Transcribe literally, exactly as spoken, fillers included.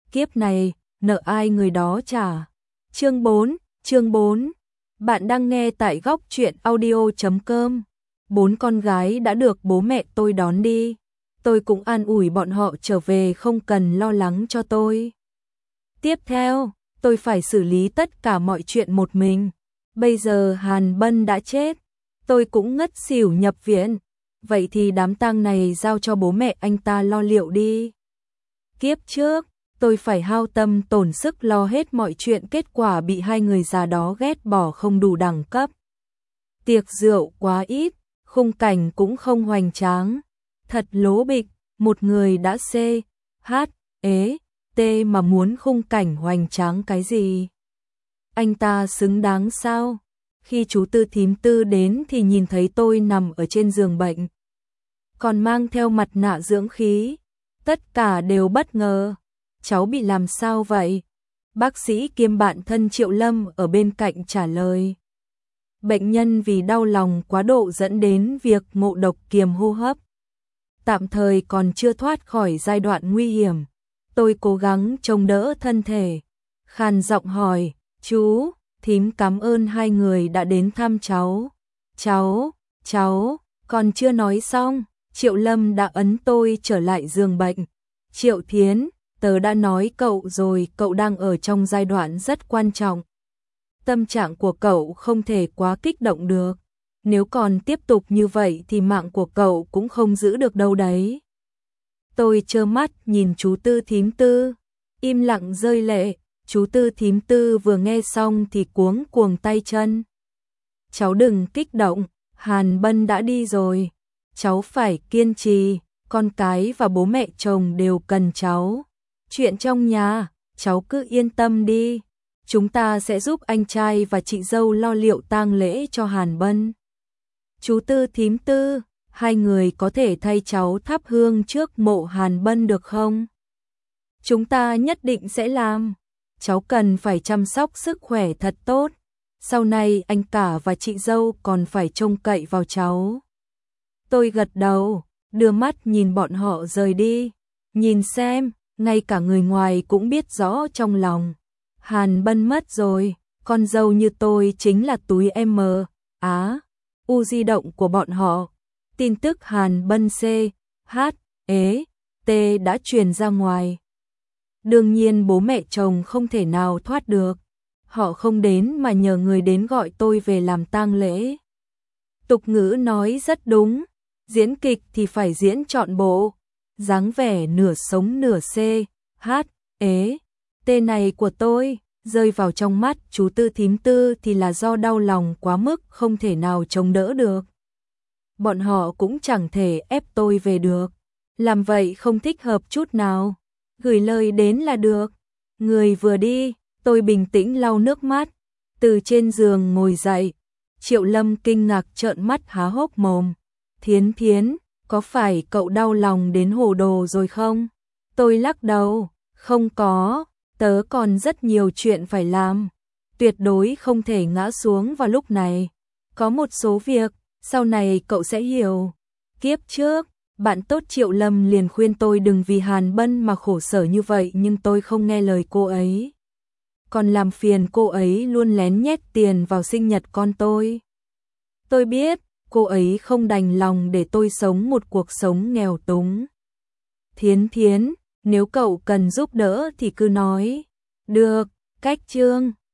Kiếp này, nợ ai người đó trả. Chương bốn, chương bốn. Bạn đang nghe tại góc truyện audio chấm com. Bốn con gái đã được bố mẹ tôi đón đi. Tôi cũng an ủi bọn họ trở về không cần lo lắng cho tôi. Tiếp theo, tôi phải xử lý tất cả mọi chuyện một mình. Bây giờ Hàn Bân đã chết, tôi cũng ngất xỉu nhập viện. Vậy thì đám tang này giao cho bố mẹ anh ta lo liệu đi. Kiếp trước, tôi phải hao tâm tổn sức lo hết mọi chuyện, kết quả bị hai người già đó ghét bỏ không đủ đẳng cấp. Tiệc rượu quá ít, khung cảnh cũng không hoành tráng. Thật lố bịch, một người đã C, H, ế, T mà muốn khung cảnh hoành tráng cái gì? Anh ta xứng đáng sao? Khi chú Tư thím Tư đến thì nhìn thấy tôi nằm ở trên giường bệnh, còn mang theo mặt nạ dưỡng khí. Tất cả đều bất ngờ. Cháu bị làm sao vậy? Bác sĩ kiêm bạn thân Triệu Lâm ở bên cạnh trả lời. Bệnh nhân vì đau lòng quá độ dẫn đến việc ngộ độc kiềm hô hấp. Tạm thời còn chưa thoát khỏi giai đoạn nguy hiểm. Tôi cố gắng chống đỡ thân thể, khàn giọng hỏi, chú, thím cảm ơn hai người đã đến thăm cháu. Cháu, cháu, còn chưa nói xong, Triệu Lâm đã ấn tôi trở lại giường bệnh. Triệu Thiến, tớ đã nói cậu rồi, cậu đang ở trong giai đoạn rất quan trọng. Tâm trạng của cậu không thể quá kích động được. Nếu còn tiếp tục như vậy thì mạng của cậu cũng không giữ được đâu đấy. Tôi trơ mắt nhìn chú Tư thím Tư, im lặng rơi lệ. Chú Tư thím Tư vừa nghe xong thì cuống cuồng tay chân. Cháu đừng kích động, Hàn Bân đã đi rồi. Cháu phải kiên trì, con cái và bố mẹ chồng đều cần cháu. Chuyện trong nhà, cháu cứ yên tâm đi. Chúng ta sẽ giúp anh trai và chị dâu lo liệu tang lễ cho Hàn Bân. Chú Tư thím Tư, hai người có thể thay cháu thắp hương trước mộ Hàn Bân được không? Chúng ta nhất định sẽ làm. Cháu cần phải chăm sóc sức khỏe thật tốt. Sau này anh cả và chị dâu còn phải trông cậy vào cháu. Tôi gật đầu, đưa mắt nhìn bọn họ rời đi. Nhìn xem, ngay cả người ngoài cũng biết rõ trong lòng. Hàn Bân mất rồi, con dâu như tôi chính là túi M, Á, U di động của bọn họ. Tin tức Hàn Bân C, H, ế, T đã truyền ra ngoài. Đương nhiên bố mẹ chồng không thể nào thoát được. Họ không đến mà nhờ người đến gọi tôi về làm tang lễ. Tục ngữ nói rất đúng, diễn kịch thì phải diễn trọn bộ. Dáng vẻ nửa sống nửa C, H, ế, T này của tôi rơi vào trong mắt chú Tư thím Tư thì là do đau lòng quá mức không thể nào chống đỡ được. Bọn họ cũng chẳng thể ép tôi về được. Làm vậy không thích hợp chút nào. Gửi lời đến là được. Người vừa đi, tôi bình tĩnh lau nước mắt, từ trên giường ngồi dậy. Triệu Lâm kinh ngạc trợn mắt há hốc mồm. Thiến Thiến, có phải cậu đau lòng đến hồ đồ rồi không? Tôi lắc đầu, không có, tớ còn rất nhiều chuyện phải làm. Tuyệt đối không thể ngã xuống vào lúc này. Có một số việc, sau này cậu sẽ hiểu. Kiếp trước, bạn tốt Triệu Lâm liền khuyên tôi đừng vì Hàn Bân mà khổ sở như vậy, nhưng tôi không nghe lời cô ấy. Còn làm phiền cô ấy luôn lén nhét tiền vào sinh nhật con tôi. Tôi biết, cô ấy không đành lòng để tôi sống một cuộc sống nghèo túng. Thiến Thiến, nếu cậu cần giúp đỡ thì cứ nói. Được, cách chương.